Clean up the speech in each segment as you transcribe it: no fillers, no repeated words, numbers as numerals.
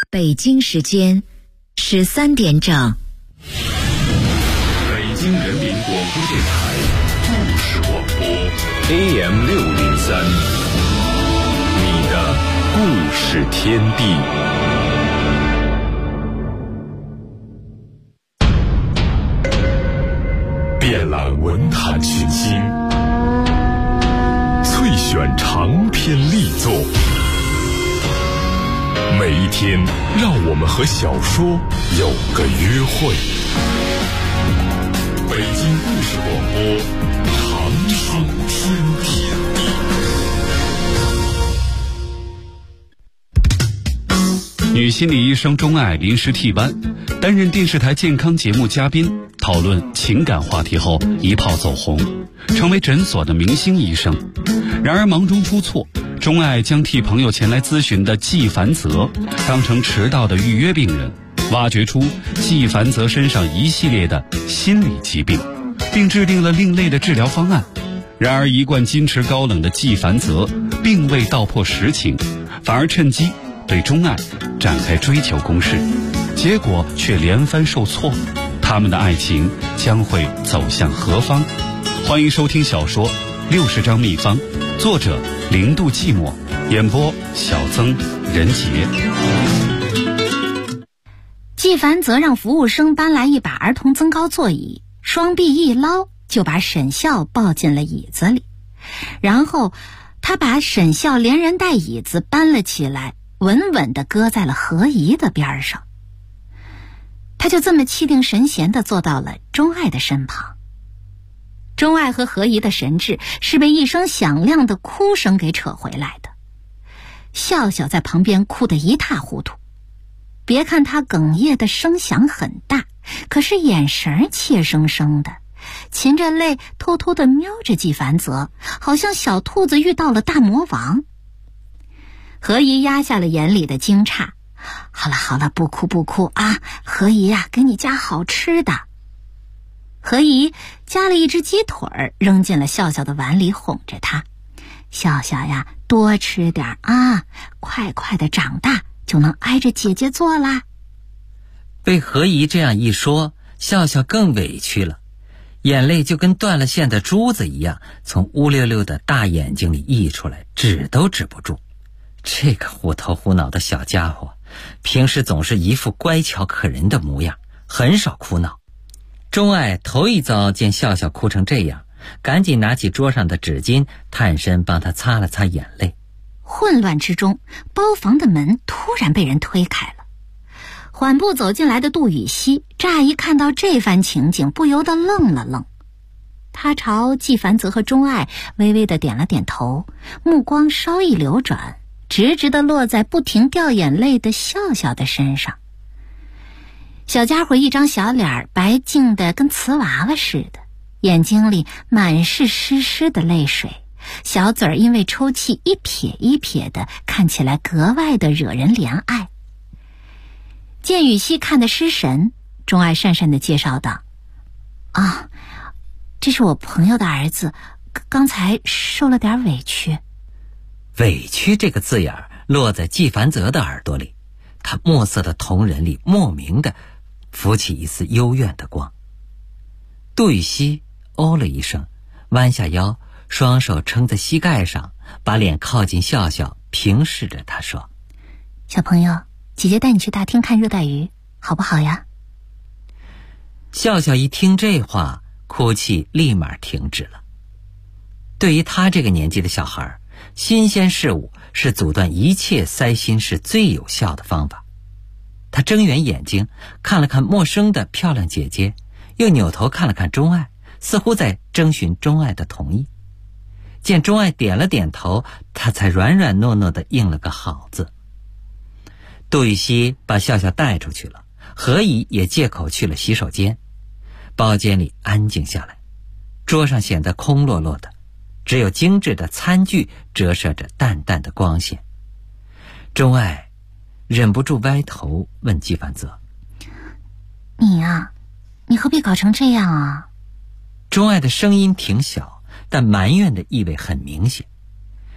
北京时间13点整。 北京人民广播电台故事广播 AM603，你的故事天地。遍览文坛群星，萃选长篇力作，每一天让我们和小说有个约会。北京故事广播，长长天地。 女心理医生钟爱临时替班，担任电视台健康节目嘉宾，讨论情感话题后一炮走红，成为诊所的明星医生。然而忙中出错，钟爱将替朋友前来咨询的季凡泽当成迟到的预约病人，挖掘出季凡泽身上一系列的心理疾病，并制定了另类的治疗方案。然而一贯矜持高冷的季凡泽并未道破实情，反而趁机对钟爱展开追求攻势，结果却连番受挫。他们的爱情将会走向何方？欢迎收听小说《60张秘方》，作者0度寂寞，演播小曾、任杰。 季凡泽让服务生搬来一把儿童增高座椅，双臂一捞就把沈笑抱进了椅子里，然后他把沈笑连人带椅子搬了起来，稳稳地搁在了何怡的边上。他就这么气定神闲地坐到了钟爱的身旁。钟爱和何怡的神智是被一声响亮的哭声给扯回来的。笑笑在旁边哭得一塌糊涂，别看他哽咽的声响很大，可是眼神怯生生的，噙着泪偷偷地瞄着季凡泽，好像小兔子遇到了大魔王。何怡压下了眼里的惊诧，好了，不哭啊，何怡呀，给你夹好吃的。何怡夹了一只鸡腿扔进了笑笑的碗里，哄着他，笑笑呀，多吃点啊，快快的长大就能挨着姐姐坐啦。 被何怡这样一说，笑笑更委屈了，眼泪就跟断了线的珠子一样从乌溜溜的大眼睛里溢出来，止都止不住。这个虎头虎脑的小家伙，平时总是一副乖巧可人的模样，很少哭闹。钟爱头一遭见笑笑哭成这样，赶紧拿起桌上的纸巾，探身帮他擦了擦眼泪。 混乱之中，包房的门突然被人推开了，缓步走进来的杜雨熙乍一看到这番情景，不由得愣了愣。他朝季凡泽和钟爱微微地点了点头，目光稍一流转，直直地落在不停掉眼泪的笑笑的身上。小家伙一张小脸白净的跟瓷娃娃似的，眼睛里满是湿湿的泪水，小嘴儿因为抽泣一撇一撇的，看起来格外的惹人怜爱。见雨熙看得失神，钟爱讪讪地介绍道：啊，这是我朋友的儿子，刚才受了点委屈。 委屈这个字眼落在季凡泽的耳朵里，他墨色的瞳仁里莫名的浮起一丝幽怨的光。杜雨熙哦了一声，弯下腰，双手撑在膝盖上，把脸靠近笑笑，平视着他说： 小朋友，姐姐带你去大厅看热带鱼，好不好呀？ 笑笑一听这话，哭泣立马停止了。对于他这个年纪的小孩，新鲜事物是阻断一切塞心事最有效的方法。他睁圆眼睛看了看陌生的漂亮姐姐，又扭头看了看钟爱，似乎在征询钟爱的同意。见钟爱点了点头，他才软软糯糯地应了个好字。杜雨熙把笑笑带出去了，何怡也借口去了洗手间。包间里安静下来，桌上显得空落落的，只有精致的餐具折射着淡淡的光线。钟爱忍不住歪头问季凡泽： 你呀，你何必搞成这样啊？ 钟爱的声音挺小，但埋怨的意味很明显。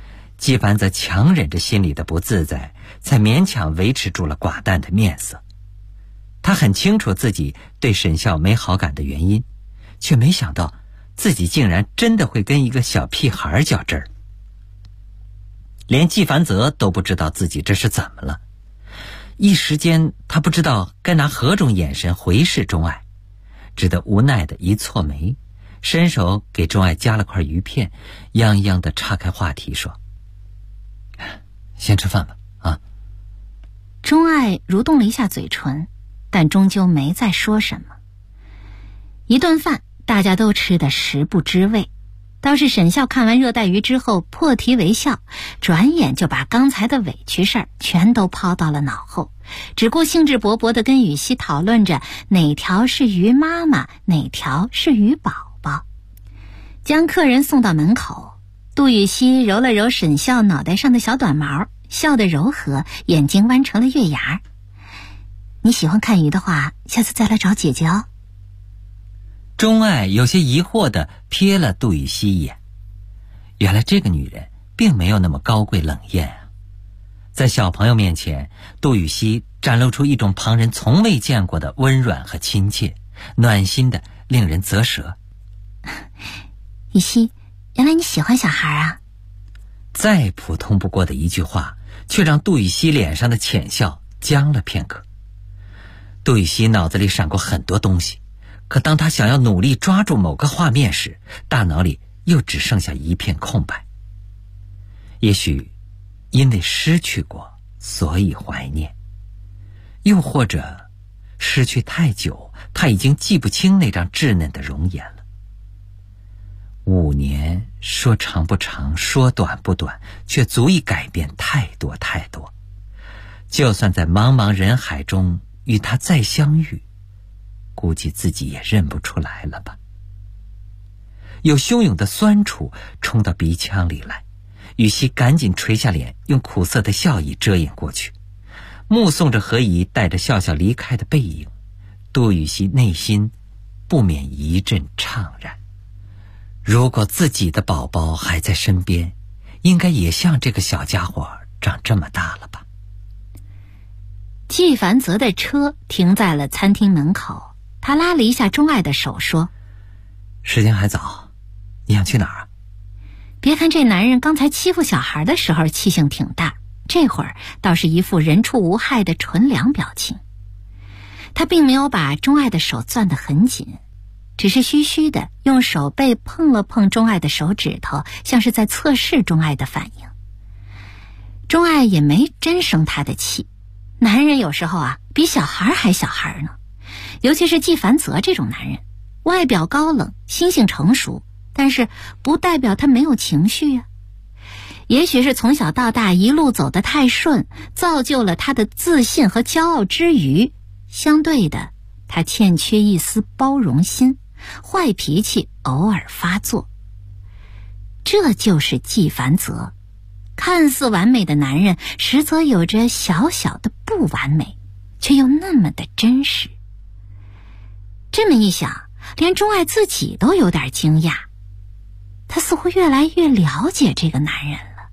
纪凡则强忍着心里的不自在，才勉强维持住了寡淡的面色。他很清楚自己对沈笑没好感的原因，却没想到自己竟然真的会跟一个小屁孩较真儿。连纪凡泽都不知道自己这是怎么了，一时间他不知道该拿何种眼神回视钟爱，只得无奈的一蹙眉，伸手给钟爱夹了块鱼片，泱泱的岔开话题说：“先吃饭吧，啊。” 钟爱蠕动了一下嘴唇，但终究没再说什么。一顿饭大家都吃得食不知味，倒是沈笑看完热带鱼之后破涕为笑，转眼就把刚才的委屈事儿全都抛到了脑后，只顾兴致勃勃地跟雨熙讨论着哪条是鱼妈妈，哪条是鱼宝宝。将客人送到门口，杜雨熙揉了揉沈笑脑袋上的小短毛，笑得柔和，眼睛弯成了月牙。你喜欢看鱼的话，下次再来找姐姐哦。 钟爱有些疑惑地瞥了杜雨熙一眼，原来这个女人并没有那么高贵冷艳啊。在小朋友面前，杜雨熙展露出一种旁人从未见过的温软和亲切，暖心的令人啧舌。 雨熙，原来你喜欢小孩啊？ 再普通不过的一句话，却让杜雨熙脸上的浅笑僵了片刻。杜雨熙脑子里闪过很多东西，可当他想要努力抓住某个画面时，大脑里又只剩下一片空白。也许因为失去过，所以怀念，又或者失去太久，他已经记不清那张稚嫩的容颜了。5年说长不长，说短不短，却足以改变太多太多。就算在茫茫人海中与他再相遇，估计自己也认不出来了吧。有汹涌的酸楚冲到鼻腔里来，雨熙赶紧垂下脸，用苦涩的笑意遮掩过去。目送着何怡带着笑笑离开的背影，杜雨熙内心不免一阵怅然。如果自己的宝宝还在身边，应该也像这个小家伙长这么大了吧。 纪凡泽的车停在了餐厅门口，他拉了一下钟爱的手说：“ 时间还早，你想去哪儿啊？” 别看这男人刚才欺负小孩的时候气性挺大，这会儿倒是一副人畜无害的纯良表情。他并没有把钟爱的手攥得很紧，只是虚虚的用手背碰了碰钟爱的手指头，像是在测试钟爱的反应。钟爱也没真生他的气，男人有时候啊，比小孩还小孩呢。尤其是纪凡泽这种男人，外表高冷，心性成熟，但是不代表他没有情绪啊。也许是从小到大一路走得太顺，造就了他的自信和骄傲之余，相对的，他欠缺一丝包容心，坏脾气偶尔发作。这就是纪凡泽，看似完美的男人，实则有着小小的不完美，却又那么的真实。这么一想，连钟爱自己都有点惊讶，他似乎越来越了解这个男人了。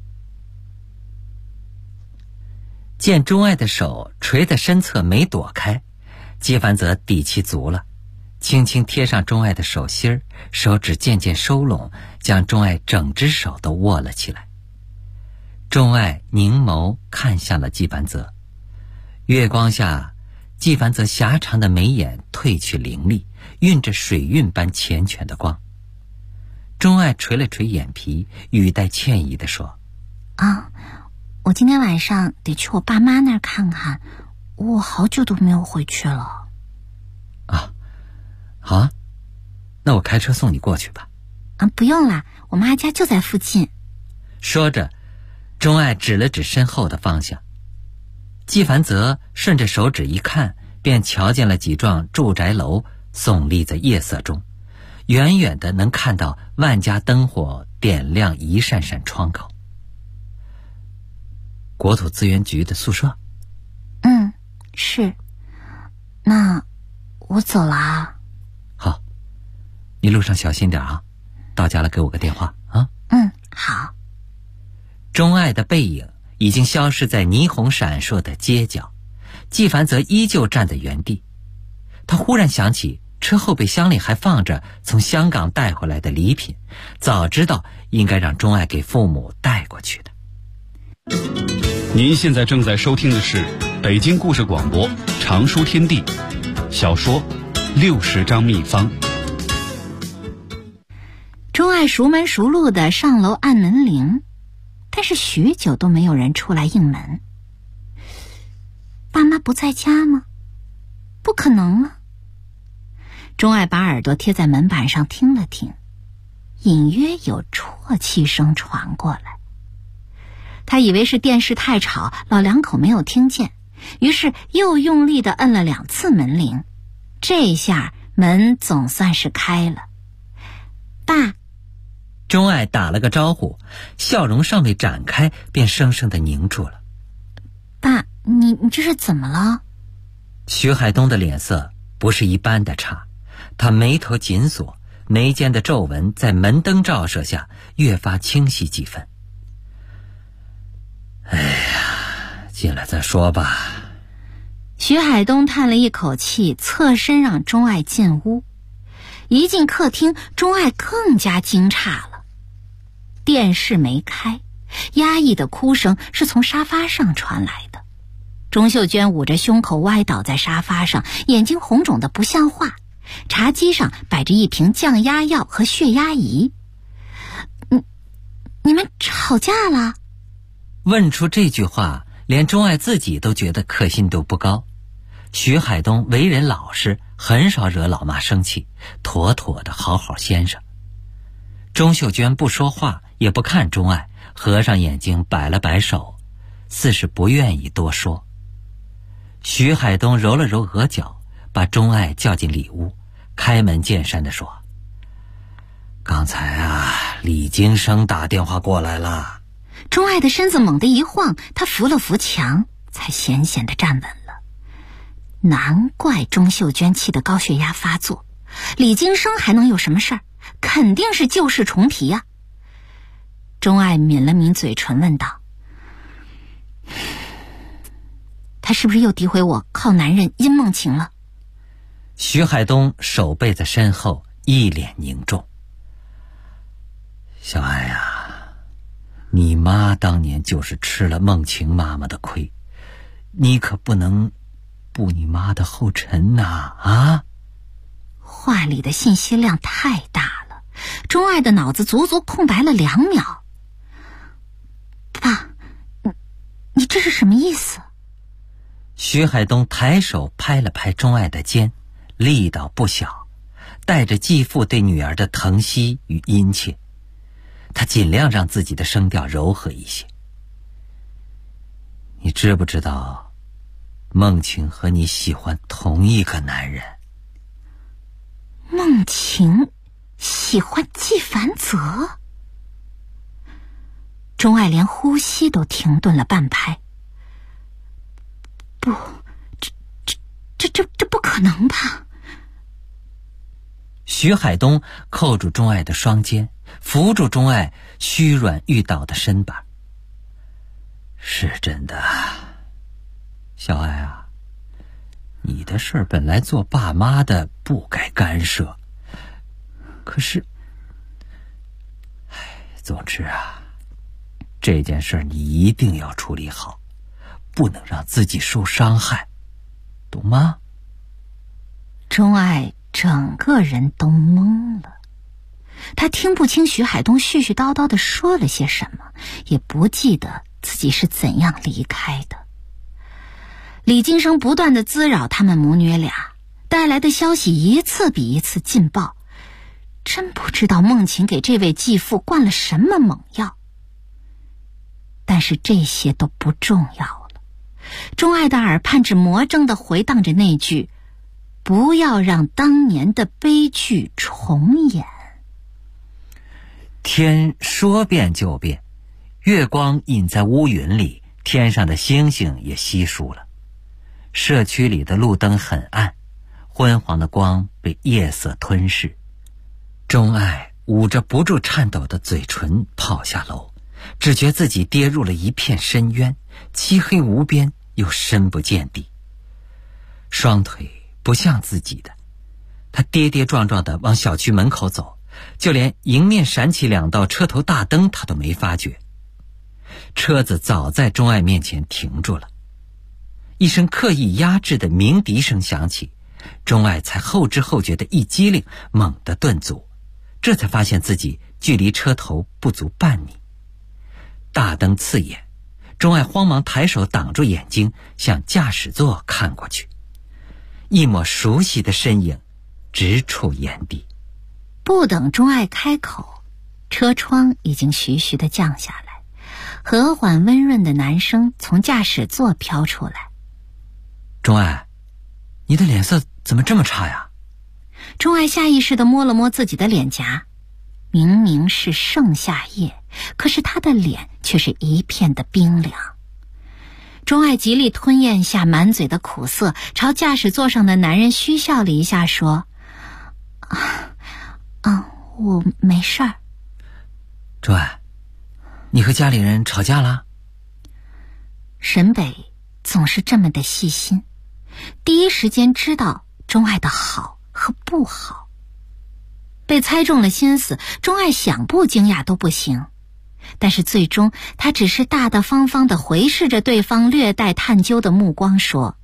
见钟爱的手垂得身侧没躲开，纪凡泽底气足了，轻轻贴上钟爱的手心儿，手指渐渐收拢，将钟爱整只手都握了起来。钟爱凝眸看向了纪凡泽，月光下，纪凡泽狭长的眉眼褪去凌厉，蕴着水晕般缱绻的光。钟爱垂了垂眼皮，语带歉意地说：“ 啊，我今天晚上得去我爸妈那儿看看，我好久都没有回去了。” 啊，好啊，那我开车送你过去吧。 啊，不用啦，我妈家就在附近。 说着，钟爱指了指身后的方向。纪凡泽顺着手指一看，便瞧见了几幢住宅楼耸立在夜色中，远远的能看到万家灯火点亮一扇扇窗口。国土资源局的宿舍？ 是。那我走了啊。 好，你路上小心点啊，到家了给我个电话啊。 好。 钟爱的背影已经消失在霓虹闪烁的街角，纪凡则依旧站在原地。他忽然想起车后备箱里还放着从香港带回来的礼品，早知道应该让钟爱给父母带过去的。 您现在正在收听的是北京故事广播常书天地小说60张秘方。 钟爱熟门熟路的上楼按门铃，但是许久都没有人出来应门。爸妈不在家吗？不可能啊。钟爱把耳朵贴在门板上听了听，隐约有啜泣声传过来。他以为是电视太吵，老两口没有听见，于是又用力地摁了2次门铃。这下门总算是开了。爸。 钟爱打了个招呼，笑容尚未展开，便生生地凝住了。 爸，你这是怎么了？ 徐海东的脸色不是一般的差，他眉头紧锁，眉间的皱纹在门灯照射下越发清晰几分。哎呀，进来再说吧。 徐海东叹了一口气，侧身让钟爱进屋。一进客厅，钟爱更加惊诧了。电视没开，压抑的哭声是从沙发上传来的。钟秀娟捂着胸口歪倒在沙发上，眼睛红肿的不像话。茶几上摆着一瓶降压药和血压仪。你们吵架了？ 问出这句话，连钟爱自己都觉得可信度不高。徐海东为人老实，很少惹老妈生气，妥妥的好好先生。钟秀娟不说话，也不看钟爱，合上眼睛摆了摆手，似是不愿意多说。徐海东揉了揉额角，把钟爱叫进里屋，开门见山地说：刚才李金生打电话过来了。 钟爱的身子猛地一晃，他扶了扶墙，才险险地站稳了。难怪钟秀娟气得高血压发作，李金生还能有什么事儿？肯定是旧事重提啊。钟爱抿了抿嘴唇问道：他是不是又诋毁我靠男人阴梦情了？ 徐海东手背在身后，一脸凝重。小爱啊，你妈当年就是吃了梦晴妈妈的亏，你可不能步你妈的后尘啊！ 话里的信息量太大了，钟爱的脑子足足空白了2秒。爸，你这是什么意思？ 徐海东抬手拍了拍钟爱的肩，力道不小，带着继父对女儿的疼惜与殷切。他尽量让自己的声调柔和一些。你知不知道，梦晴和你喜欢同一个男人？ 梦晴喜欢纪凡泽？钟爱连呼吸都停顿了半拍。不，这不可能吧？ 徐海东扣住钟爱的双肩，扶住钟爱虚软欲倒的身板。是真的，小爱啊，你的事儿本来做爸妈的不该干涉，可是，总之这件事儿你一定要处理好，不能让自己受伤害，懂吗？ 钟爱整个人都懵了，他听不清徐海东絮絮叨叨地说了些什么，也不记得自己是怎样离开的。李金生不断地滋扰他们母女俩，带来的消息一次比一次劲爆，真不知道梦晴给这位继父灌了什么猛药。但是这些都不重要了，钟爱的耳畔只魔怔地回荡着那句：不要让当年的悲剧重演。 天说变就变，月光隐在乌云里，天上的星星也稀疏了。社区里的路灯很暗，昏黄的光被夜色吞噬。钟爱捂着不住颤抖的嘴唇跑下楼， 只觉自己跌入了一片深渊，漆黑无边又深不见底。双腿不像自己的，他跌跌撞撞地往小区门口走，就连迎面闪起2道车头大灯他都没发觉。车子早在钟爱面前停住了，一声刻意压制的鸣笛声响起，钟爱才后知后觉的一激灵，猛地顿足，这才发现自己距离车头不足半米。大灯刺眼，钟爱慌忙抬手挡住眼睛，向驾驶座看过去，一抹熟悉的身影直触眼底。 不等钟爱开口，车窗已经徐徐地降下来，和缓温润的男声从驾驶座飘出来。 钟爱，你的脸色怎么这么差呀？ 钟爱下意识地摸了摸自己的脸颊，明明是盛夏夜，可是他的脸却是一片的冰凉。钟爱极力吞咽下满嘴的苦涩，朝驾驶座上的男人虚笑了一下，说：我没事儿。 钟爱，你和家里人吵架了？ 沈北总是这么的细心，第一时间知道钟爱的好和不好。被猜中了心思，钟爱想不惊讶都不行，但是最终他只是大大方方地回视着对方略带探究的目光，说：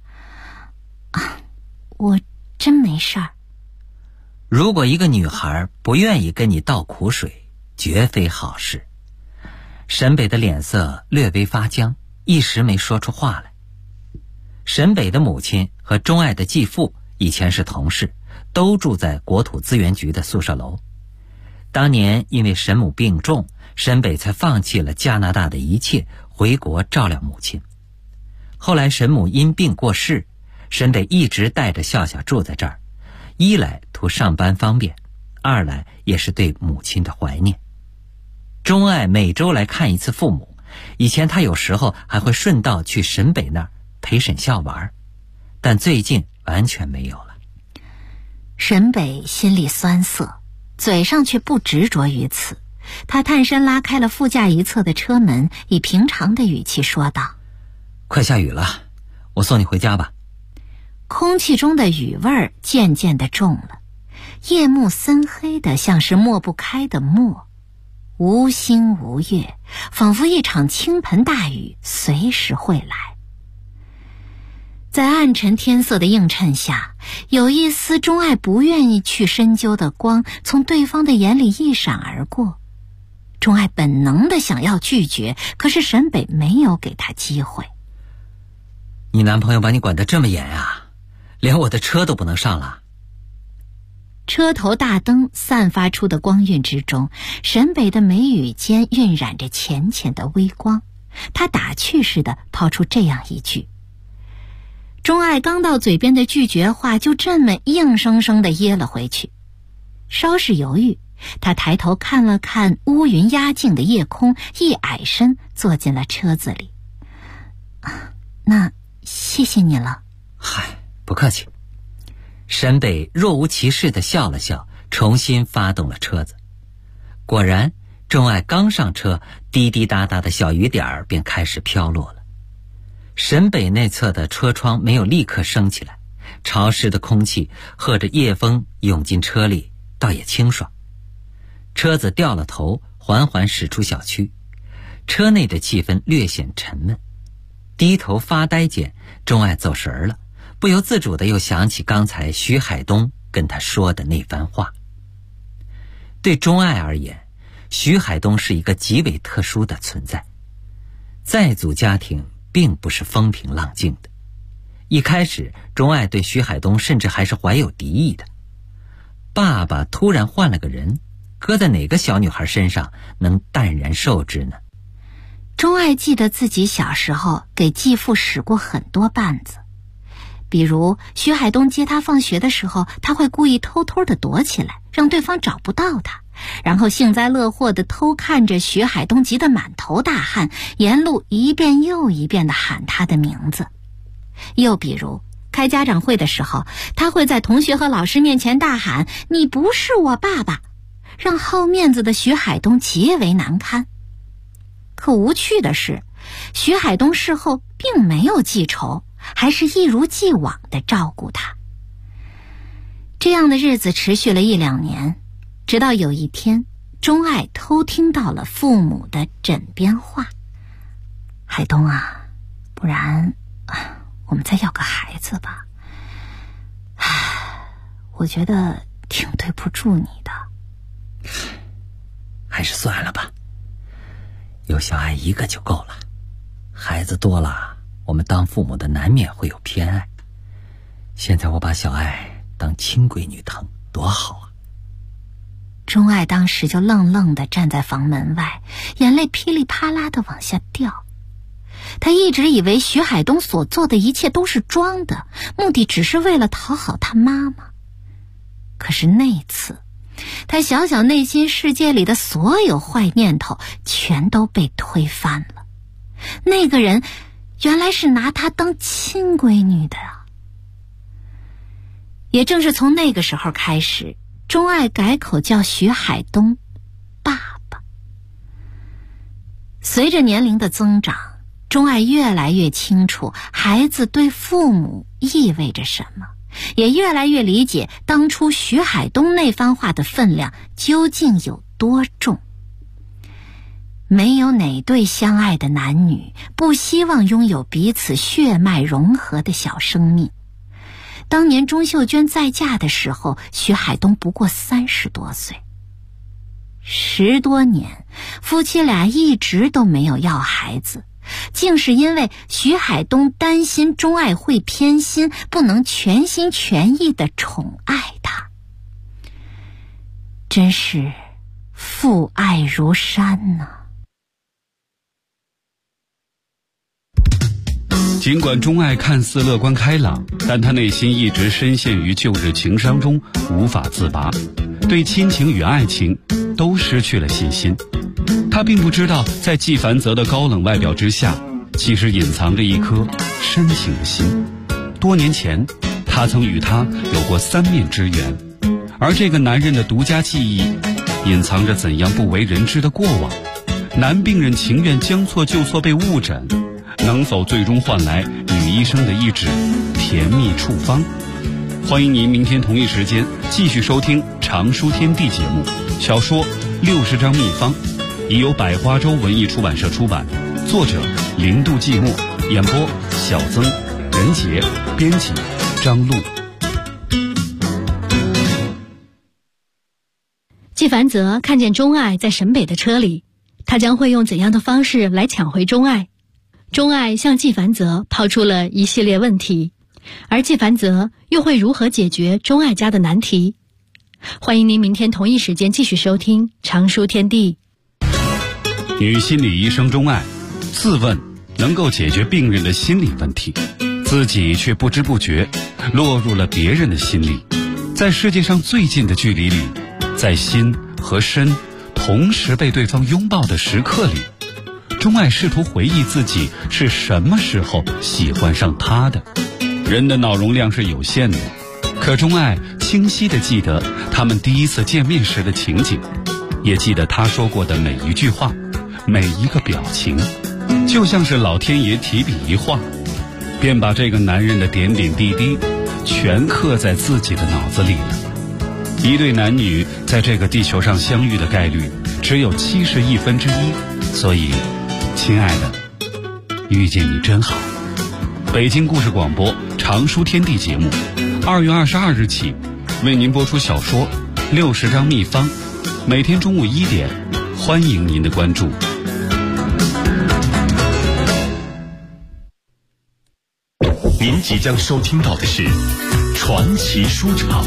我真没事儿。 如果一个女孩不愿意跟你倒苦水，绝非好事。沈北的脸色略微发僵，一时没说出话来。沈北的母亲和钟爱的继父以前是同事，都住在国土资源局的宿舍楼。当年因为沈母病重，沈北才放弃了加拿大的一切，回国照料母亲。后来沈母因病过世，沈北一直带着笑笑住在这儿，一来图上班方便，二来也是对母亲的怀念。钟爱每周来看一次父母，以前他有时候还会顺道去沈北那儿陪沈笑玩，但最近完全没有了。 沈北心里酸涩，嘴上却不执着于此。他探身拉开了副驾一侧的车门，以平常的语气说道： 快下雨了，我送你回家吧。 空气中的雨味儿渐渐地重了，夜幕深黑的像是抹不开的墨，无星无月，仿佛一场倾盆大雨随时会来。在暗沉天色的映衬下，有一丝钟爱不愿意去深究的光从对方的眼里一闪而过。钟爱本能的想要拒绝，可是沈北没有给他机会。 你男朋友把你管得这么严啊，连我的车都不能上了。 车头大灯散发出的光晕之中，沈北的眉宇间晕染着浅浅的微光。他打趣似的抛出这样一句，钟爱刚到嘴边的拒绝话就这么硬生生地噎了回去。稍事犹豫，他抬头看了看乌云压境的夜空，一矮身坐进了车子里。那谢谢你了。 嗨，不客气。沈北若无其事地笑了笑，重新发动了车子。果然，钟爱刚上车，滴滴答答的小雨点儿便开始飘落了。沈北内侧的车窗没有立刻升起来，潮湿的空气和着夜风涌进车里，倒也清爽。车子掉了头，缓缓驶出小区，车内的气氛略显沉闷。低头发呆间，钟爱走神了，不由自主地又想起刚才徐海东跟他说的那番话。对钟爱而言，徐海东是一个极为特殊的存在。在组家庭并不是风平浪静的，一开始钟爱对徐海东甚至还是怀有敌意的。爸爸突然换了个人，搁在哪个小女孩身上能淡然受之呢？ 钟爱记得自己小时候给继父使过很多绊子，比如徐海东接他放学的时候，他会故意偷偷地躲起来，让对方找不到他，然后幸灾乐祸地偷看着徐海东急得满头大汗，沿路一遍又一遍地喊他的名字。又比如开家长会的时候，他会在同学和老师面前大喊：你不是我爸爸，让好面子的徐海东极为难堪。 可无趣的是，徐海东事后并没有记仇，还是一如既往地照顾他。这样的日子持续了1-2年，直到有一天，钟爱偷听到了父母的枕边话：海东啊，不然我们再要个孩子吧。我觉得挺对不住你的。 还是算了吧，有小爱一个就够了，孩子多了，我们当父母的难免会有偏爱。现在我把小爱当亲闺女疼，多好啊。 钟爱当时就愣愣地站在房门外，眼泪噼里啪啦地往下掉。他一直以为徐海东所做的一切都是装的，目的只是为了讨好他妈妈。可是那次，他小小内心世界里的所有坏念头全都被推翻了。那个人原来是拿她当亲闺女的啊！也正是从那个时候开始，钟爱改口叫徐海东爸爸。随着年龄的增长，钟爱越来越清楚孩子对父母意味着什么，也越来越理解当初徐海东那番话的分量究竟有多重。没有哪对相爱的男女不希望拥有彼此血脉融合的小生命。当年钟秀娟再嫁的时候，徐海东不过30多岁。10多年，夫妻俩一直都没有要孩子，竟是因为徐海东担心钟爱会偏心，不能全心全意地宠爱她。真是父爱如山呐！ 尽管钟爱看似乐观开朗，但他内心一直深陷于旧日情伤中无法自拔，对亲情与爱情都失去了信心。他并不知道，在纪梵泽的高冷外表之下，其实隐藏着一颗深情的心。多年前，他曾与他有过3面之缘，而这个男人的独家记忆，隐藏着怎样不为人知的过往。男病人情愿将错就错被误诊，能否最终换来女医生的一纸甜蜜处方？欢迎您明天同一时间继续收听《常书天地》节目。小说60张秘方已由百花洲文艺出版社出版，作者零度寂寞，演播小曾、任杰，编辑张璐。 纪梵泽看见钟爱在沈北的车里，他将会用怎样的方式来抢回钟爱？钟爱向纪梵泽抛出了一系列问题，而纪梵泽又会如何解决钟爱家的难题？欢迎您明天同一时间继续收听《常书天地》。 女心理医生钟爱自问能够解决病人的心理问题，自己却不知不觉落入了别人的心里。在世界上最近的距离里，在心和身同时被对方拥抱的时刻里，钟爱试图回忆自己是什么时候喜欢上他的。人的脑容量是有限的，可钟爱清晰地记得他们第一次见面时的情景，也记得他说过的每一句话，每一个表情，就像是老天爷提笔一画，便把这个男人的点点滴滴全刻在自己的脑子里了。一对男女在这个地球上相遇的概率只有1/71，所以亲爱的，遇见你真好。北京故事广播常书天地节目2月22日起为您播出小说60张秘方，每天中午1点，欢迎您的关注。 您即将收听到的是传奇书场。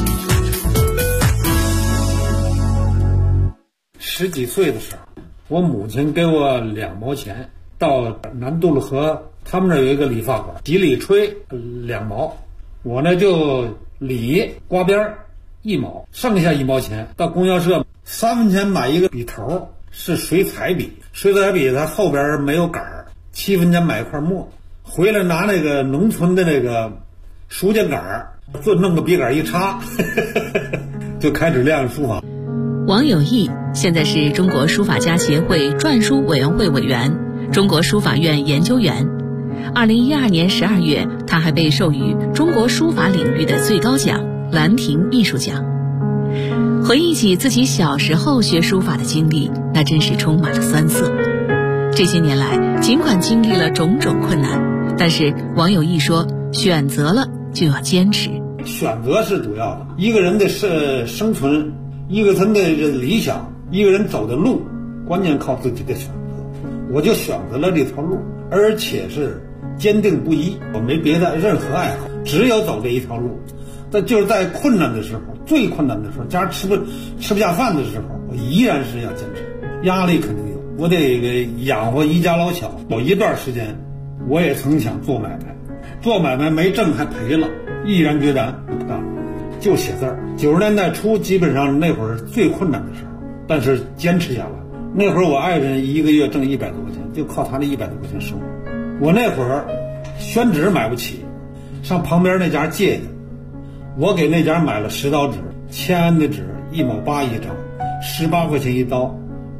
10几岁的时候，我母亲给我2毛钱，到南渡路河他们那有一个理发馆，几里吹2毛，我呢就理刮边1毛，剩下1毛钱到供销社3分钱买一个笔头，是水彩笔，水彩笔它后边没有杆，7分钱买一块墨，回来拿那个农村的那个书架杆，就弄个笔杆一插就开始练书法。 王有义现在是中国书法家协会篆书委员会委员、中国书法院研究员。2012年12月，他还被授予中国书法领域的最高奖兰亭艺术奖。回忆起自己小时候学书法的经历，那真是充满了酸涩。这些年来，尽管经历了种种困难，但是王有义说，选择了就要坚持。 选择是主要的，一个人的生存，一个人的理想，一个人走的路，关键靠自己的选择。我就选择了这条路，而且是坚定不移，我没别的任何爱好，只有走这一条路。但就是在困难的时候，最困难的时候，家吃不下饭的时候，我依然是要坚持。压力肯定有，我得养活一家老小。有一段时间，我也曾想做买卖，做买卖没挣还赔了，毅然决然不干了，就写字儿。90年代初，基本上那会儿最困难的时候，但是坚持下来。那会儿我爱人一个月挣100多块钱，就靠他那100多块钱生活。我那会儿宣纸买不起，上旁边那家借的。我给那家买了10刀纸，签安的纸1毛8一张，18块钱一刀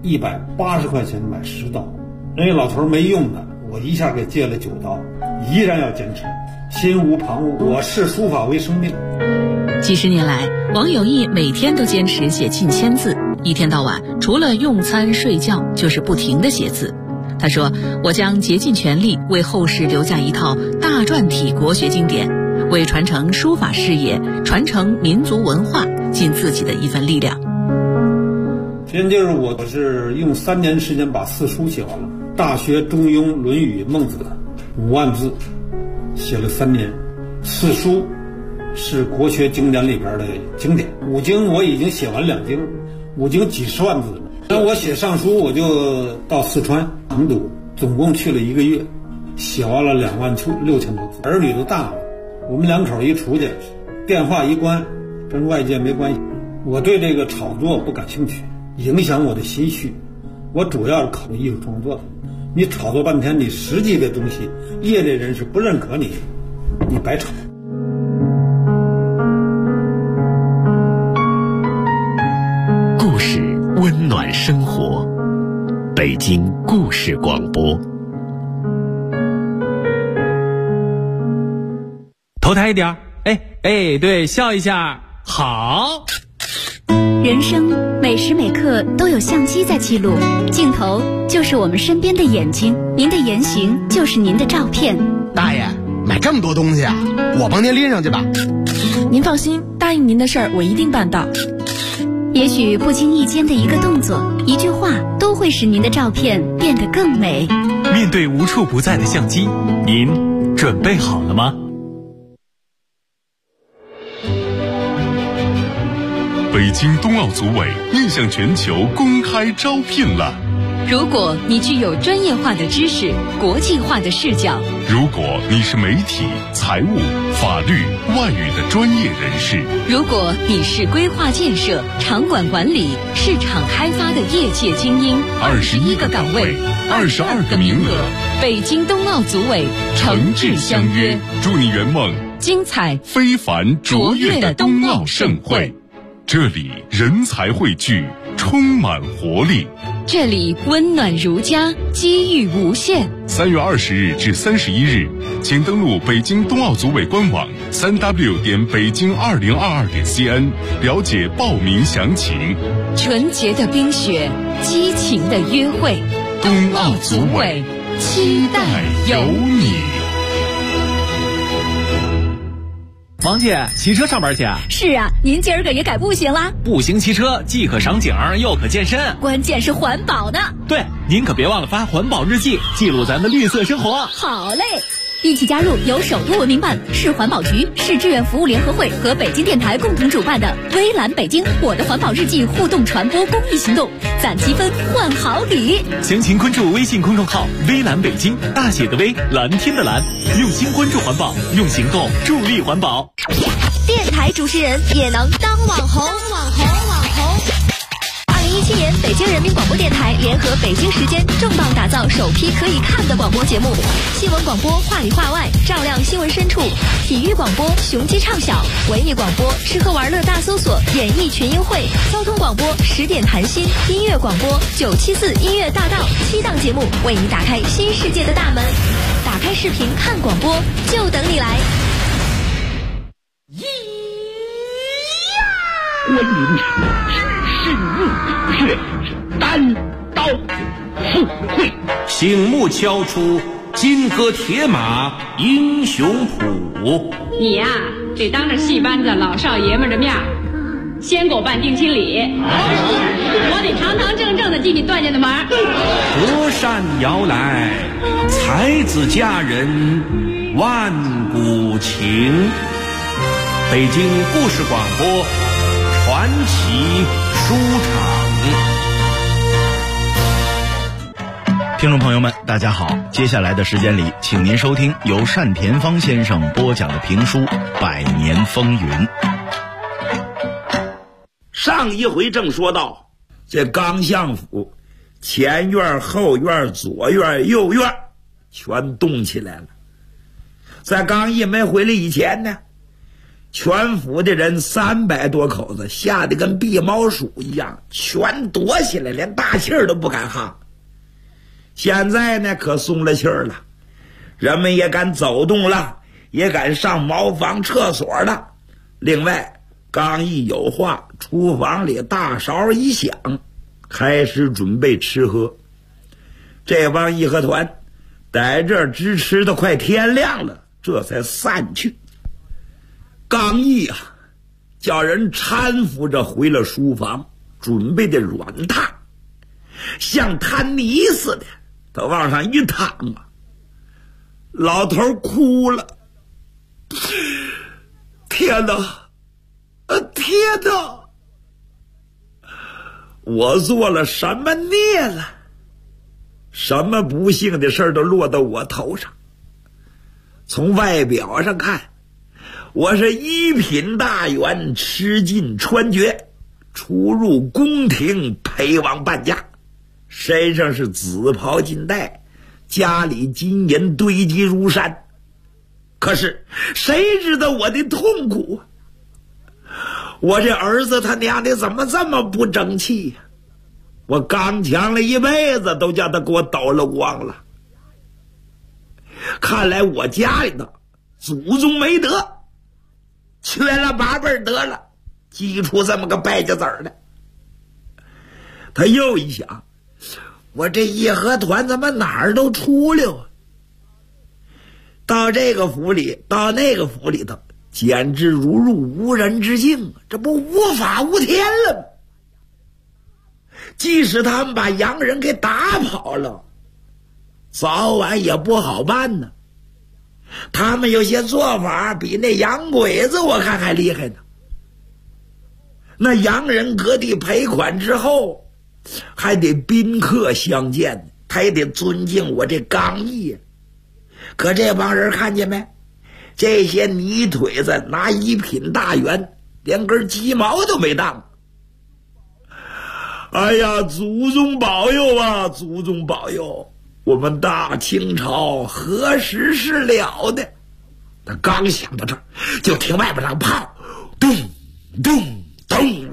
，180块钱买10刀。人家老头没用的，我一下给借了9刀，依然要坚持，心无旁骛。我视书法为生命。 几十年来，王有义每天都坚持写近1000字，一天到晚除了用餐睡觉，就是不停地写字。他说：“我将竭尽全力为后世留下一套大篆体国学经典，为传承书法事业、传承民族文化尽自己的一份力量。” 先就是我是用3年时间把4书写完了，《大学》《中庸》《论语》《孟子》5万字，写了3年。4书是国学经典里边的经典，5经我已经写完2经，5经几十万字了。那我写上书，我就到四川成都，总共去了1个月，写完了26000多字。儿女都大了，我们2口一出去，电话一关，跟外界没关系。我对这个炒作不感兴趣，影响我的心绪。我主要是考虑艺术创作的。你炒作半天，你实际的东西，业内人士不认可你，你白炒。 故事温暖生活，北京故事广播。 头抬一点，对，笑一下，好。 人生每时每刻都有相机在记录，镜头就是我们身边的眼睛，您的言行就是您的照片。 大爷，买这么多东西啊，我帮您拎上去吧。 您放心，答应您的事儿我一定办到。 也许不经意间的一个动作、一句话，都会使您的照片变得更美。 面对无处不在的相机，您准备好了吗？ 北京冬奥组委面向全球公开招聘了。 如果你具有专业化的知识、国际化的视角， 如果你是媒体、财务、法律、外语的专业人士， 如果你是规划建设、场馆管理、市场开发的业界精英，21个岗位，22个名额，北京冬奥组委诚挚相约， 祝你圆梦精彩非凡卓越的冬奥盛会。这里人才汇聚，充满活力。 这里温暖如家，机遇无限。 3月20日至31日，请登录北京冬奥组委官网3w.北京2022.cn 了解报名详情。 纯洁的冰雪，激情的约会， 冬奥组委期待有你。 王姐，骑车上班去啊？ 是啊，您今儿个也改步行啦？ 步行骑车既可赏景又可健身， 关键是环保呢。 对，您可别忘了发环保日记，记录咱们的绿色生活。 好嘞，一起加入由首都文明办、市环保局、市志愿服务联合会和北京电台共同主办的微蓝北京我的环保日记互动传播公益行动，攒积分换好礼。 详情关注微信公众号微蓝北京，大写的微，蓝天的蓝，用心关注环保，用行动助力环保。 电台主持人也能当网红。2018 2017年，北京人民广播电台联合北京时间重磅打造首批可以看的广播节目，新闻广播话里话外，照亮新闻深处；体育广播雄鸡唱晓，文艺广播吃喝玩乐大搜索，演艺群英会；交通广播10点谈心，音乐广播974音乐大道，7档节目为你打开新世界的大门。打开视频看广播，就等你来。 关云长只身入却是单刀赴会， 醒目敲出金戈铁马英雄谱。 你呀，得当着戏班子老少爷们的面先给我办定亲礼，我得堂堂正正的进你段家的门。 隔山遥来，才子佳人万古情。北京故事广播传奇书场。听众朋友们大家好，接下来的时间里，请您收听由单田芳先生播讲的评书《百年风云》。 上一回正说到，这刚相府前院后院左院右院全动起来了。在刚一没回来以前呢，全府的人300多口子吓得跟避猫鼠一样，全躲起来，连大气儿都不敢哈。现在呢可松了气儿了，人们也敢走动了，也敢上茅房厕所了。另外刚一有话，厨房里大勺一响，开始准备吃喝。这帮义和团在这儿直吃的快天亮了，这才散去。刚毅啊，叫人搀扶着回了书房，准备的软榻，像摊泥似的，他往上一躺啊，老头哭了。天哪！天哪！我做了什么孽了？什么不幸的事都落到我头上。从外表上看，我是一品大员，吃尽穿爵，出入宫廷，陪王伴驾，身上是紫袍金带，家里金银堆积如山。可是谁知道我的痛苦啊？我这儿子他娘的怎么这么不争气呀？我刚强了一辈子都叫他给我抖了光了。看来我家里的祖宗没德，缺了8辈得了，积出这么个败家子儿来。他又一想，我这义和团怎么哪儿都出溜啊？到这个府里，到那个府里头，简直如入无人之境，这不无法无天了吗？即使他们把洋人给打跑了，早晚也不好办呢。他们有些做法比那洋鬼子我看还厉害呢。那洋人割地赔款之后，还得宾客相见，他也得尊敬我这刚毅。可这帮人看见没？这些泥腿子拿一品大员，连根鸡毛都没当。哎呀，祖宗保佑啊，祖宗保佑！我们大清朝何时是了的？他刚想到这儿，就听外边那炮咚咚咚，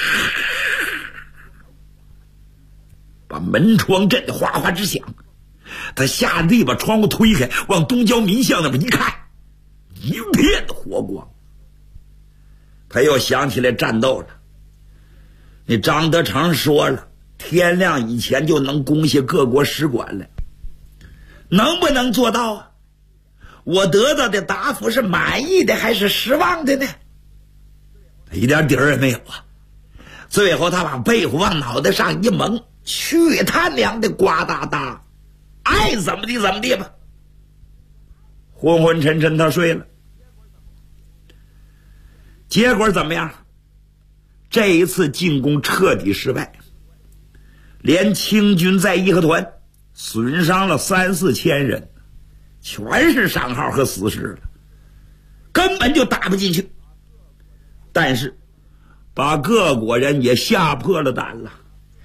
把门窗震得哗哗直响。他下地把窗户推开，往东郊民巷那边一看，一片火光。他又想起来战斗了。那张德成说了，天亮以前就能攻下各国使馆来，能不能做到啊？我得到的答复是满意的还是失望的呢？他一点底儿也没有啊。最后他把被子往脑袋上一蒙，去他娘的呱嗒嗒，爱怎么地怎么地吧。昏昏沉沉他睡了。结果怎么样？这一次进攻彻底失败，连清军在义和团损伤了3、4千人，全是伤号和死士了，根本就打不进去。但是把各国人也吓破了胆了，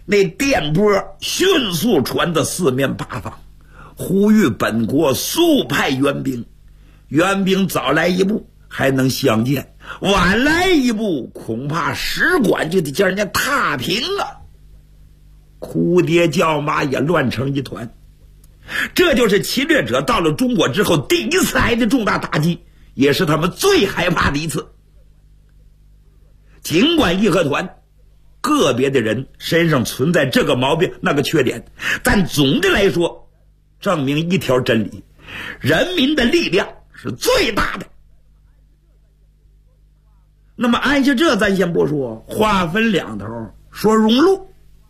那电波迅速传到四面八方，呼吁本国速派援兵。援兵早来一步还能相见，晚来一步恐怕使馆就得叫人家踏平啊！哭爹叫妈也乱成一团。这就是侵略者到了中国之后第一次挨的重大打击，也是他们最害怕的一次。尽管义和团个别的人身上存在这个毛病那个缺点，但总的来说证明一条真理：人民的力量是最大的。那么按下这咱先不说，话分两头，说荣禄。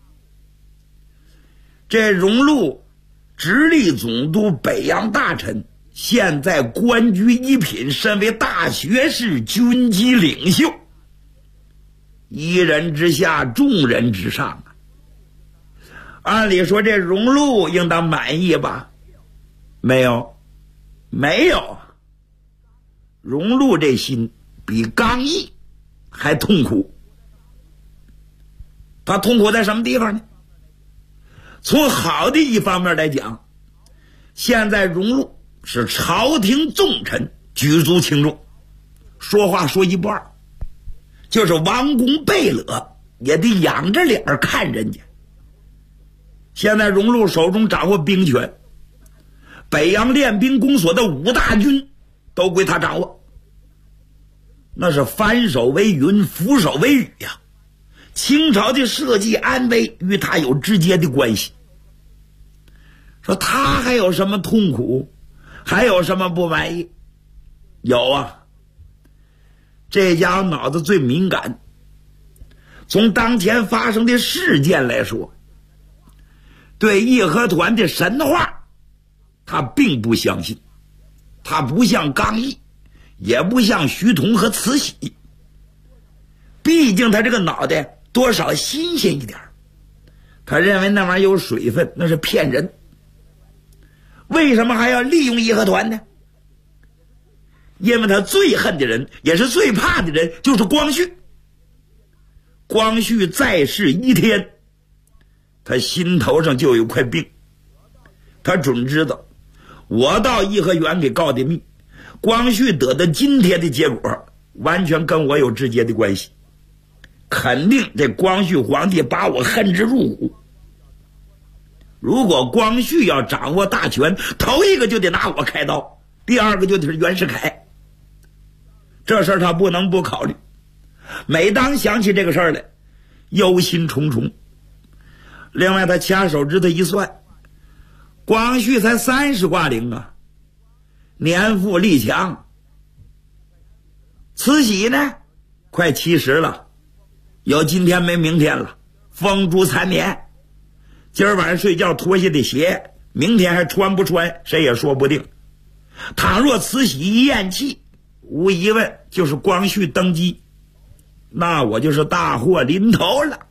这荣禄直隶总督北洋大臣，现在官居一品，身为大学士、军机领袖，一人之下，众人之上啊。按理说这荣禄应当满意吧？没有。荣禄这心比刚毅还痛苦。他痛苦在什么地方呢？从好的一方面来讲，现在荣禄是朝廷重臣，举足轻重，说话说一不二，就是王公贝勒也得仰着脸看人家。现在荣禄手中掌握兵权，北洋练兵公所的5大军都归他掌握，那是翻手为云，覆手为雨呀。清朝的社稷安危与他有直接的关系。说他还有什么痛苦，还有什么不满意？有啊，这家伙脑子最敏感。从当前发生的事件来说，对义和团的神话他并不相信，他不像刚毅，也不像徐桐和慈禧，毕竟他这个脑袋多少新鲜一点，他认为那玩意有水分，那是骗人。为什么还要利用义和团呢？因为他最恨的人，也是最怕的人，就是光绪。光绪在世一天，他心头上就有块病。他准知道，我到颐和园给告的密，光绪得的今天的结果，完全跟我有直接的关系。肯定这光绪皇帝把我恨之入骨。如果光绪要掌握大权，头一个就得拿我开刀，第二个就得是袁世凯。这事儿他不能不考虑。每当想起这个事儿来，忧心忡忡。另外他掐手指头一算，光绪才30挂龄啊，年富力强。慈禧呢快70了，有今天没明天了，风烛残年。今儿晚上睡觉脱下的鞋，明天还穿不穿谁也说不定。倘若慈禧一咽气，无疑问就是光绪登基，那我就是大祸临头了。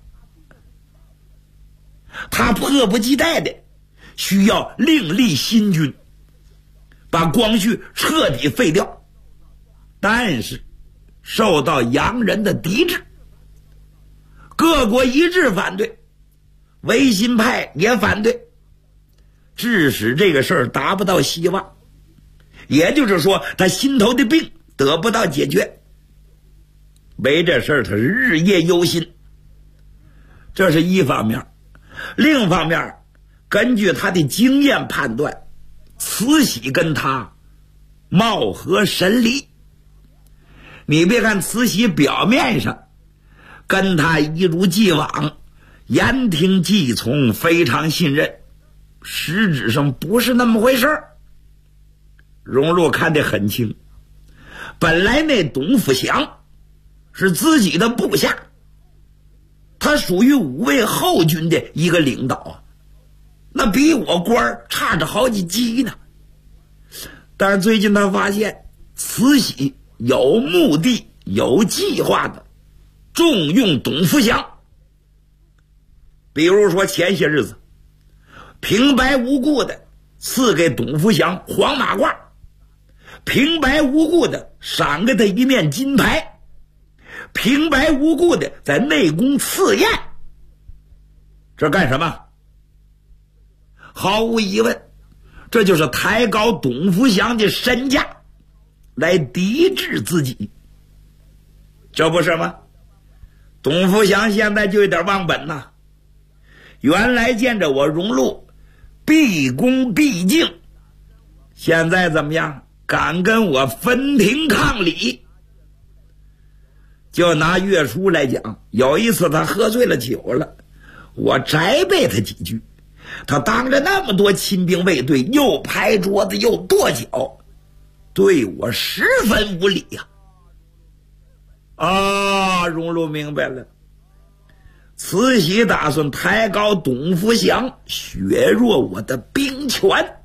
他迫不及待的需要另立新君，把光绪彻底废掉，但是受到洋人的抵制，各国一致反对，维新派也反对，致使这个事儿达不到希望。也就是说，他心头的病得不到解决，为这事儿他日夜忧心。这是一方面。另一方面，根据他的经验判断，慈禧跟他貌合神离。你别看慈禧表面上跟他一如既往言听计从，非常信任，实质上不是那么回事儿。荣禄看得很清，本来那董福祥是自己的部下，他属于5位后军的一个领导啊，那比我官差着好几级呢。但是最近他发现慈禧有目的有计划的重用董福祥。比如说前些日子平白无故的赐给董福祥黄马褂，平白无故的赏给他一面金牌，平白无故的在内宫赐宴。 这干什么？毫无疑问，这就是抬高董福祥的身价，来抵制自己，这不是吗？董福祥现在就有点忘本呐。原来见着我荣禄毕恭毕敬，现在怎么样？敢跟我分庭抗礼。就拿岳叔来讲，有一次他喝醉了酒了，我宅备他几句，他当着那么多亲兵卫队，又拍桌子又跺脚，对我十分无礼呀。荣禄明白了，慈禧打算抬高董福祥，削弱我的兵权。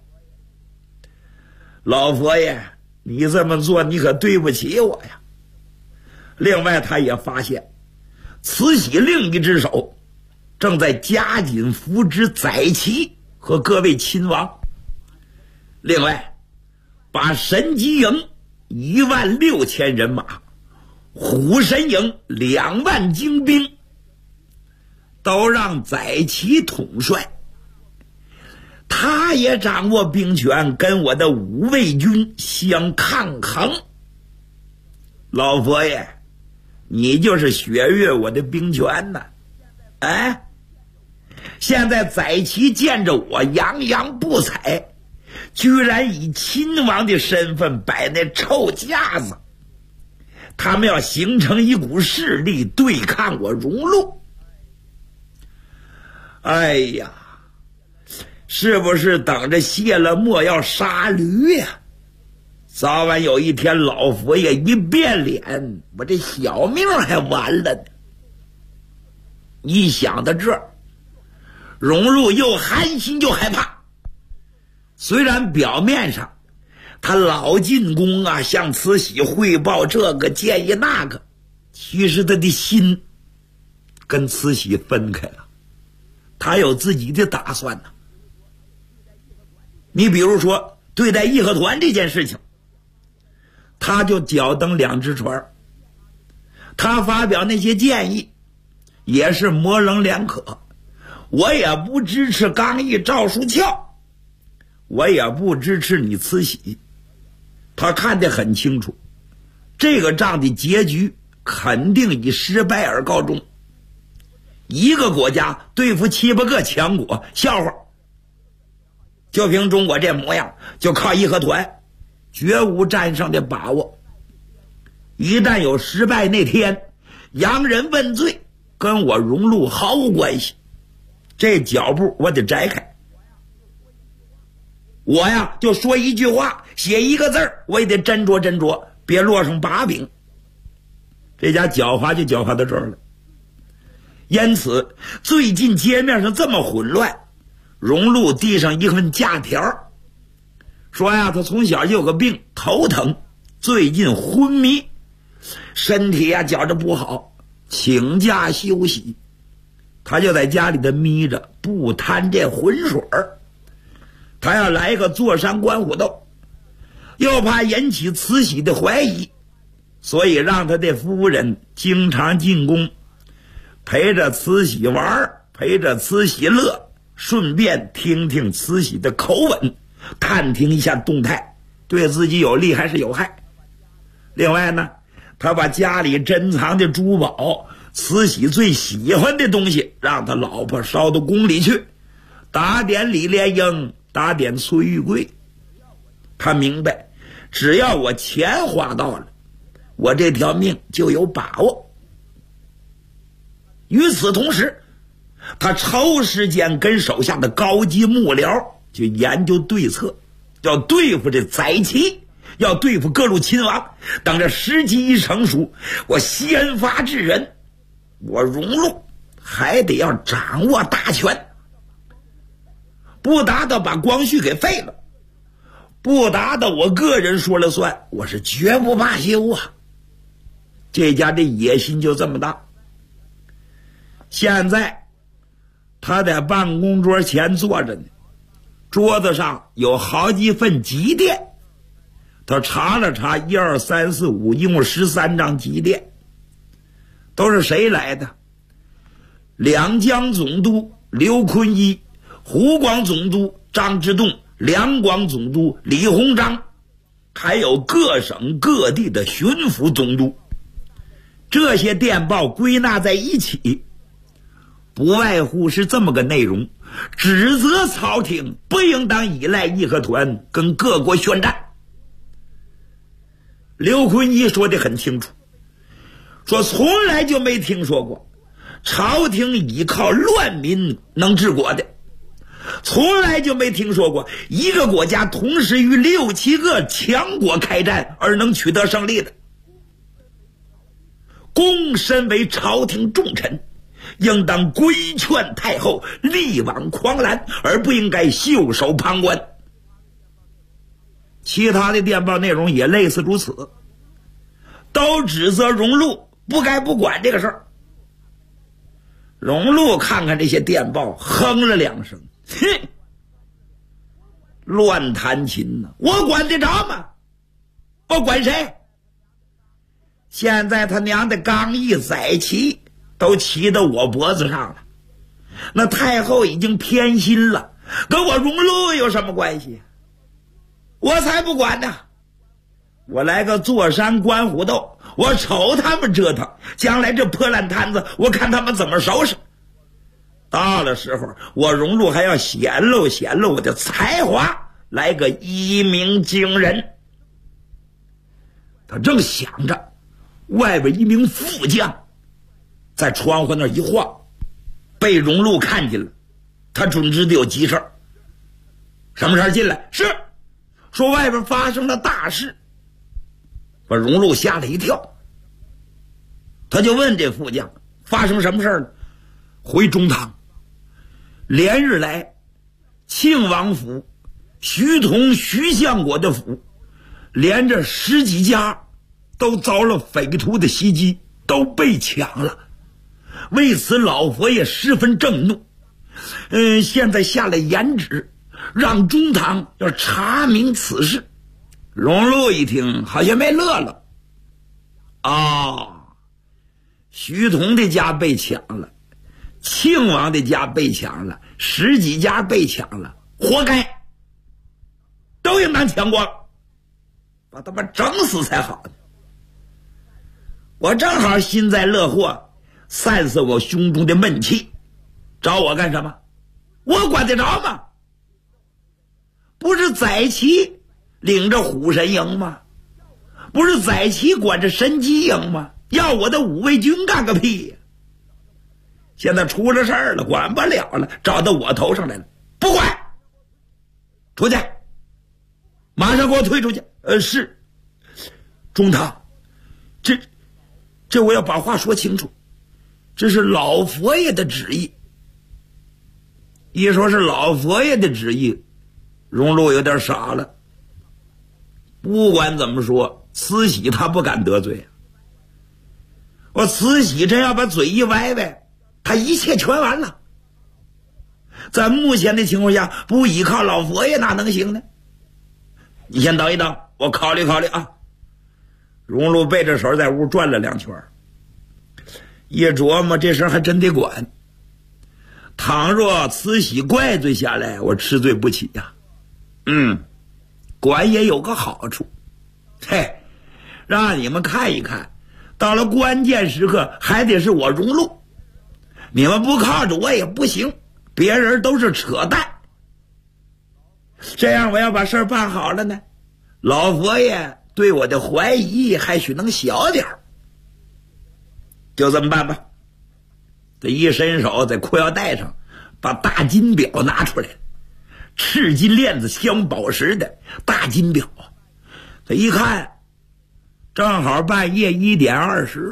老佛爷，你这么做你可对不起我呀。另外他也发现慈禧另一只手正在加紧扶植载祺和各位亲王，另外把神机营16000人马，虎神营2万精兵都让载祺统帅，他也掌握兵权，跟我的5卫军相抗衡。老佛爷，你就是削弱我的兵权呢。现在载祺见着我洋洋不睬，居然以亲王的身份摆那臭架子，他们要形成一股势力对抗我荣禄。哎呀，是不是等着卸了磨要杀驴呀？早晚有一天老佛爷一变脸，我这小命还完了呢。一想到这儿，荣禄又寒心又害怕。虽然表面上他老进宫啊，向慈禧汇报这个建议那个，其实他的心跟慈禧分开了，他有自己的打算呢。你比如说对待义和团这件事情，他就脚蹬2只船，他发表那些建议也是模棱两可。我也不支持刚毅赵树翘，我也不支持你慈禧。他看得很清楚，这个仗的结局肯定以失败而告终。一个国家对付7、8个强国，笑话。就凭中国这模样，就靠义和团绝无战胜的把握。一旦有失败那天，洋人问罪跟我荣禄毫无关系，这脚步我得摘开。我呀就说一句话，写一个字儿，我也得斟酌斟酌，别落上把柄。这家狡猾就狡猾到这儿了。因此最近街面上这么混乱，荣禄递上一份假条，说呀他从小就有个病，头疼，最近昏迷，身体呀觉着不好，请假休息。他就在家里头眯着，不贪这浑水儿。他要来个坐山观虎斗，又怕引起慈禧的怀疑，所以让他的夫人经常进宫，陪着慈禧玩，陪着慈禧乐，顺便听听慈禧的口吻，探听一下动态，对自己有利还是有害。另外呢，他把家里珍藏的珠宝，慈禧最喜欢的东西，让他老婆烧到宫里去，打点李莲英，打点崔玉贵。他明白，只要我钱花到了，我这条命就有把握。与此同时，他抽时间跟手下的高级幕僚就研究对策，要对付这载祺，要对付各路亲王。等着时机一成熟，我先发制人，我荣禄还得要掌握大权，不达到把光绪给废了，不达到我个人说了算，我是绝不罢休啊。这家的野心就这么大。现在他在办公桌前坐着呢，桌子上有好几份急电，他查了查1、2、3、4、5，一共13张急电，都是谁来的？两江总督刘坤一，湖广总督张之洞，两广总督李鸿章，还有各省各地的巡抚总督。这些电报归纳在一起，不外乎是这么个内容：指责朝廷不应当依赖义和团跟各国宣战。刘坤一说得很清楚，说从来就没听说过朝廷依靠乱民能治国的，从来就没听说过一个国家同时与6、7个强国开战而能取得胜利的。公身为朝廷重臣，应当规劝太后力挽狂澜，而不应该袖手旁观。其他的电报内容也类似如此，都指责荣禄不该不管这个事儿。荣禄看看这些电报，哼了2声，哼，乱弹琴呢，我管得着吗？我管谁？现在他娘的刚毅宰旗都骑到我脖子上了，那太后已经偏心了，跟我荣禄有什么关系？我才不管呢！我来个坐山观虎斗，我瞅他们折腾，将来这破烂摊子我看他们怎么收拾。到了时候我荣禄还要显露我的才华，来个一鸣惊人。他正想着，外边一名副将在窗户那一晃，被荣禄看见了，他准知道有急事儿。什么事儿？进来。是说外边发生了大事，把荣禄吓了一跳。他就问这副将发生什么事儿了。回中堂，连日来庆王府、徐同、徐相国的府连着10几家都遭了匪徒的袭击，都被抢了。为此老佛爷十分震怒，现在下了严旨，让中堂要查明此事。荣禄一听好像没乐了。徐同的家被抢了，庆王的家被抢了，10几家被抢了，活该，都应当抢光，把他们整死才好呢。我正好幸灾乐祸，散射我胸中的闷气，找我干什么？我管得着吗？不是宰旗领着虎神营吗？不是宰旗管着神机营吗？要我的五卫军干个屁呀！现在出了事儿了，管不了了，找到我头上来了，不管，出去，马上给我推出去。是中堂，这我要把话说清楚，这是老佛爷的旨意。一说是老佛爷的旨意，荣禄有点傻了。不管怎么说，慈禧他不敢得罪。我慈禧真要把嘴一歪歪，他一切全完了。在目前的情况下，不依靠老佛爷哪能行呢？你先等一等，我考虑考虑啊。荣禄背着手在屋转了2圈，一琢磨这事还真得管。倘若慈禧怪罪下来，我吃罪不起呀。管也有个好处，让你们看一看，到了关键时刻还得是我荣禄，你们不靠着我也不行，别人都是扯淡。这样我要把事儿办好了呢，老佛爷对我的怀疑还许能小点儿。就这么办吧。这一伸手在裤腰带上把大金表拿出来，赤金链子镶宝石的大金表。他一看正好半夜1点20，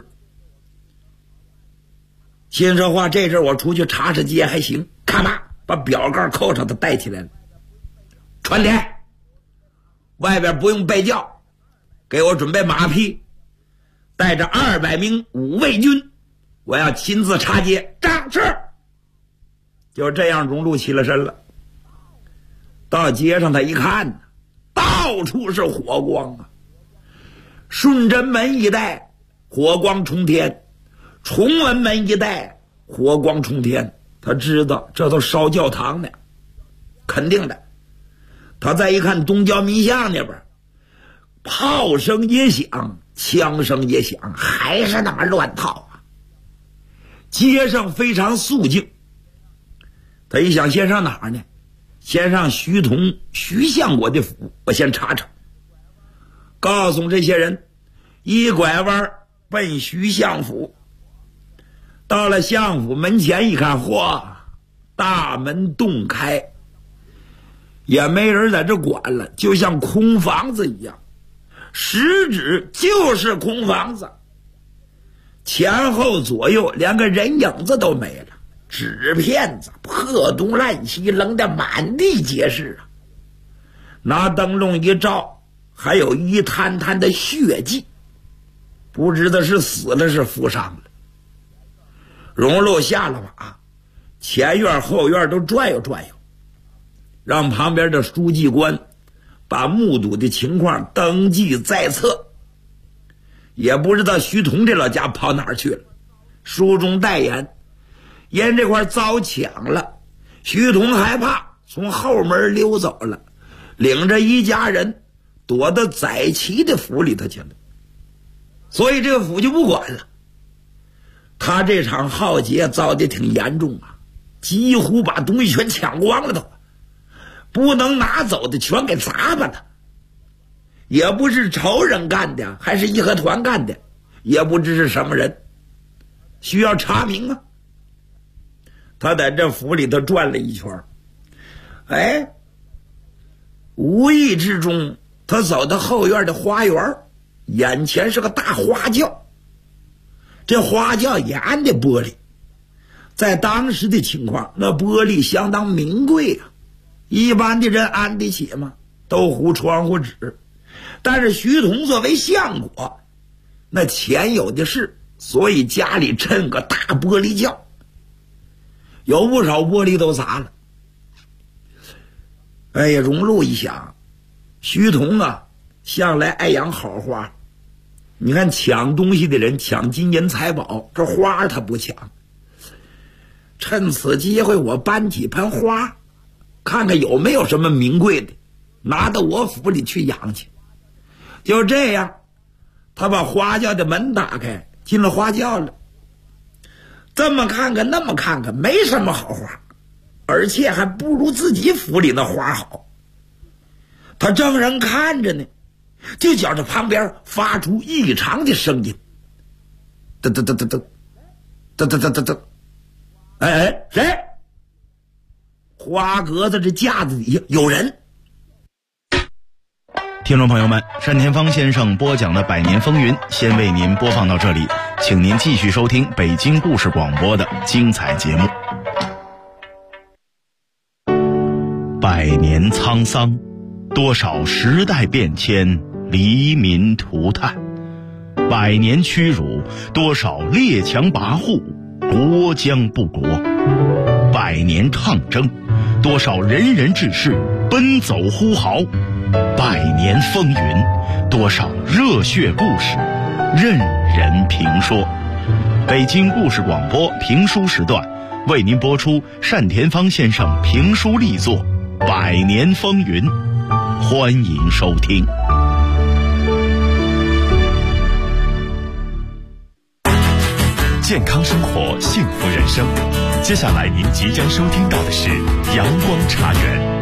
心说话这阵我出去查查街还行，咔吧把表盖扣上，他戴起来了。传天，外边不用备轿，给我准备马匹，带着200名五卫军，我要亲自查街。张是。就这样荣禄起了身了。到街上他一看，到处是火光啊！顺贞门一带火光冲天，崇文门一带火光冲天。 他知道这都烧教堂呢，肯定的。他再一看东郊民巷那边，炮声也响，枪声也响，还是那么乱套啊。街上非常肃静。他一想，先上哪儿呢？先上徐同、徐相国的府，我先查查。告诉这些人，一拐弯奔徐相府。到了相府门前一看，嚯，大门洞开，也没人在这管了，就像空房子一样，实质就是空房子，前后左右连个人影子都没了，纸片子破东烂西扔得满地皆是啊！拿灯笼一照，还有一滩滩的血迹，不知道是死了是负伤了。荣禄下了马，前院后院都转悠转悠，让旁边的书记官把目睹的情况登记在册。也不知道徐同这老家跑哪儿去了，书中代言，因这块遭抢了，徐同害怕，从后门溜走了，领着一家人躲到载旗的府里头去了，所以这个府就不管了。他这场浩劫遭得挺严重啊，几乎把东西全抢光了都，不能拿走的全给砸吧了。也不是仇人干的，还是义和团干的，也不知是什么人，需要查明啊。他在这府里头转了一圈，无意之中他走到后院的花园，眼前是个大花轿，这花轿也安的玻璃，在当时的情况，那玻璃相当名贵啊，一般的人安得起吗？都糊窗户纸。但是徐同作为相国，那钱有的是，所以家里趁个大玻璃轿，有不少玻璃都砸了。荣禄一想，徐同啊，向来爱养好花，你看抢东西的人抢金银财宝，这花他不抢，趁此机会我搬几盆花，看看有没有什么名贵的，拿到我府里去养去。就这样，他把花轿的门打开，进了花轿了。这么看看那么看看，没什么好花，而且还不如自己府里那花好。他正人看着呢，就觉着旁边发出异常的声音，噔噔噔噔噔噔噔噔噔噔，谁？花格子这架子底下有人。 听众朋友们，单田芳先生播讲的《百年风云》先为您播放到这里，请您继续收听北京故事广播的精彩节目。百年沧桑，多少时代变迁，黎民涂炭；百年屈辱，多少列强跋扈，国将不国；百年抗争，多少仁人志士奔走呼号；百年风云，多少热血故事任人评说。北京故事广播评书时段为您播出单田芳先生评书力作《百年风云》，欢迎收听。 健康生活，幸福人生。接下来您即将收听到的是阳光茶园。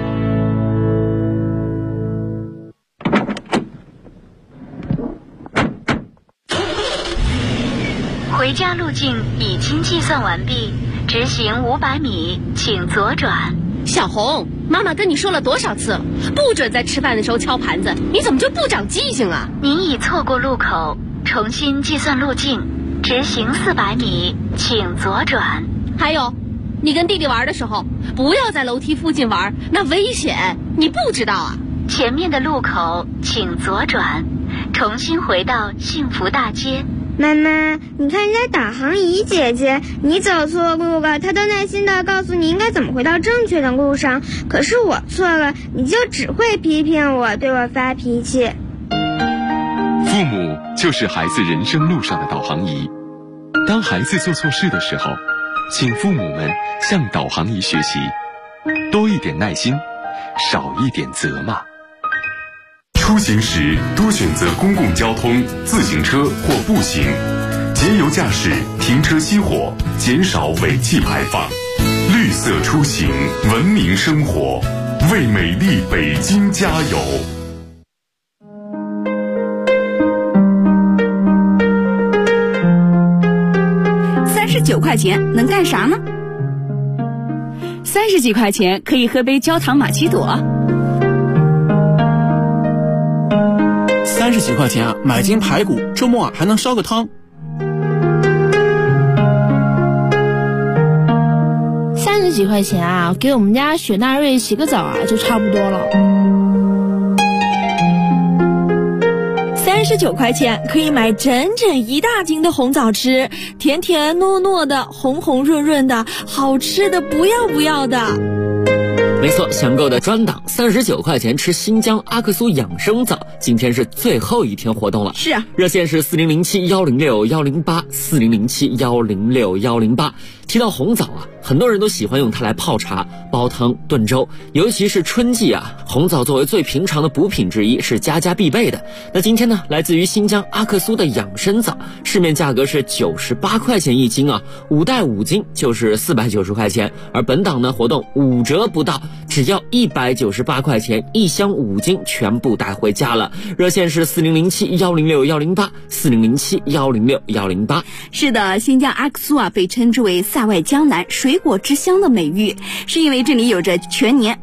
回家路径已经计算完毕，直行500米，请左转。 小红，妈妈跟你说了多少次了，不准在吃饭的时候敲盘子，你怎么就不长记性啊？ 您已错过路口，重新计算路径，直行400米，请左转。 还有，你跟弟弟玩的时候，不要在楼梯附近玩，那危险，你不知道啊？ 前面的路口请左转，重新回到幸福大街。 妈妈，你看人家导航仪姐姐，你走错路了，她都耐心地告诉你应该怎么回到正确的路上，可是我错了，你就只会批评我，对我发脾气。 父母就是孩子人生路上的导航仪，当孩子做错事的时候， 请父母们向导航仪学习，多一点耐心，少一点责骂。 出行时多选择公共交通、自行车或步行，节油驾驶，停车熄火，减少尾气排放。绿色出行，文明生活，为美丽北京加油 ！39块钱能干啥呢？30几块钱可以喝杯焦糖玛奇朵。 30几块钱啊，买斤排骨，周末还能烧个汤。 30几块钱啊，给我们家雪纳瑞洗个澡啊，就差不多了。 39块钱可以买整整1大斤的红枣吃，甜甜糯糯的，红红润润的，好吃的不要不要的。 没错，享购的专档39块钱吃新疆阿克苏养生枣，今天是最后一天活动了。 是啊， 热线是4007-106-108，4007-106-108。提到红枣啊，很多人都喜欢用它来泡茶、煲汤、炖粥，尤其是春季啊，红枣作为最平常的补品之一，是家家必备的。那今天呢，来自于新疆阿克苏的养生枣，市面价格是98块钱一斤啊，5袋5斤就是490块钱，而本档呢活动5折不到，只要198块钱，1箱5斤全部带回家了。热线是4007-106-108，4007-106-108。 是的，新疆阿克苏啊，被称之为塞外江南水果之乡的美誉，是因为这里有着全年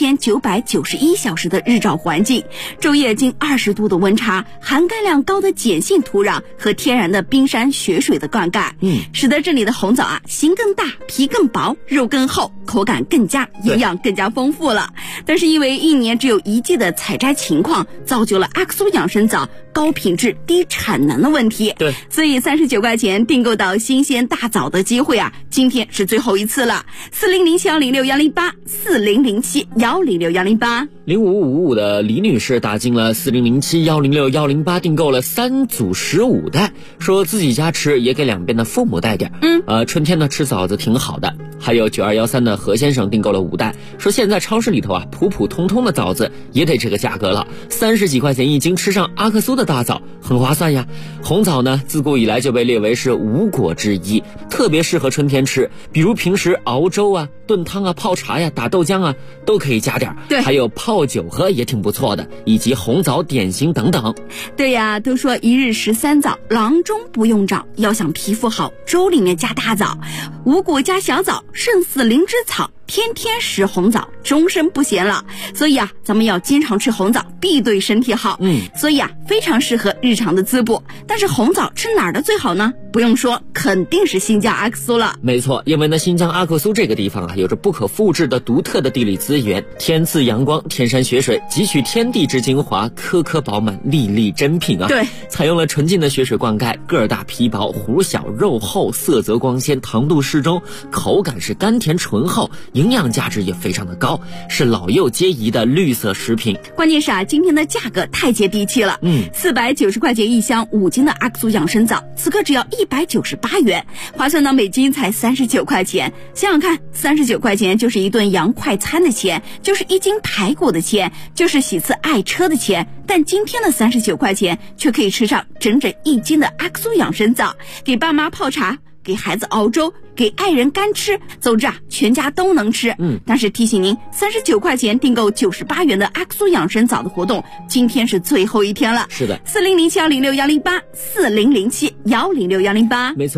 2991小时的日照环境，昼夜近20度的温差，含钙量高的碱性土壤和天然的冰山雪水的灌溉，使得这里的红枣啊，形更大，皮更薄，肉更厚，口感更佳，营养更加丰富了。但是因为一年只有1季的采摘情况，造就了阿克苏养生枣高品质低产能的问题。 对， 所以39块钱订购到新鲜大枣的机会啊，今天是最后一次了。4007-106-108，4007-106-108。 0555的李女士打进了4007-106-108，订购了3组15袋，说自己家吃也给两边的父母带点。春天呢吃枣子挺好的。还有9213的何先生订购了5袋，说现在超市里头啊，普普通通的枣子也得这个价格了，30几块钱一斤，吃上阿克苏的大枣很划算呀。红枣呢，自古以来就被列为是5果之一，特别适合春天吃，比如平时熬粥啊、炖汤啊、泡茶呀、打豆浆啊，都可以加点。 对， 还有泡酒喝也挺不错的，以及红枣点心等等。 对呀，都说一日13枣，郎中不用找，要想皮肤好，粥里面加大枣，5谷加小枣，胜似灵芝草，天天食红枣，终身不闲了。所以啊，咱们要经常吃红枣，必对身体好。所以啊，非常适合日常的滋补。但是红枣吃哪儿的最好呢？不用说，肯定是新疆阿克苏了。 没错，因为呢，新疆阿克苏这个地方啊，有着不可复制的独特的地理资源，天赐阳光，天山雪水，汲取天地之精华，颗颗饱满，粒粒珍品啊。 对， 采用了纯净的雪水灌溉，个儿大皮薄，核小肉厚，色泽光鲜，糖度适中，口感是甘甜醇厚，营养价值也非常的高，是老幼皆宜的绿色食品。 关键是啊，今天的价格太接地气了，490块钱一箱5斤的阿克苏养生枣，此刻只要198元，划算到每斤才39块钱。想想看，39块钱就是一顿洋快餐的钱，就是1斤排骨的钱，就是喜次爱车的钱。但今天的39块钱却可以吃上整整1斤的阿克苏养生枣，给爸妈泡茶，给孩子熬粥，给爱人干吃，总之啊，全家都能吃。但是提醒您，39块钱订购98元的阿克苏养生枣的活动，今天是最后一天了。 是的， 4007-106-108，4007-106-108。 没错。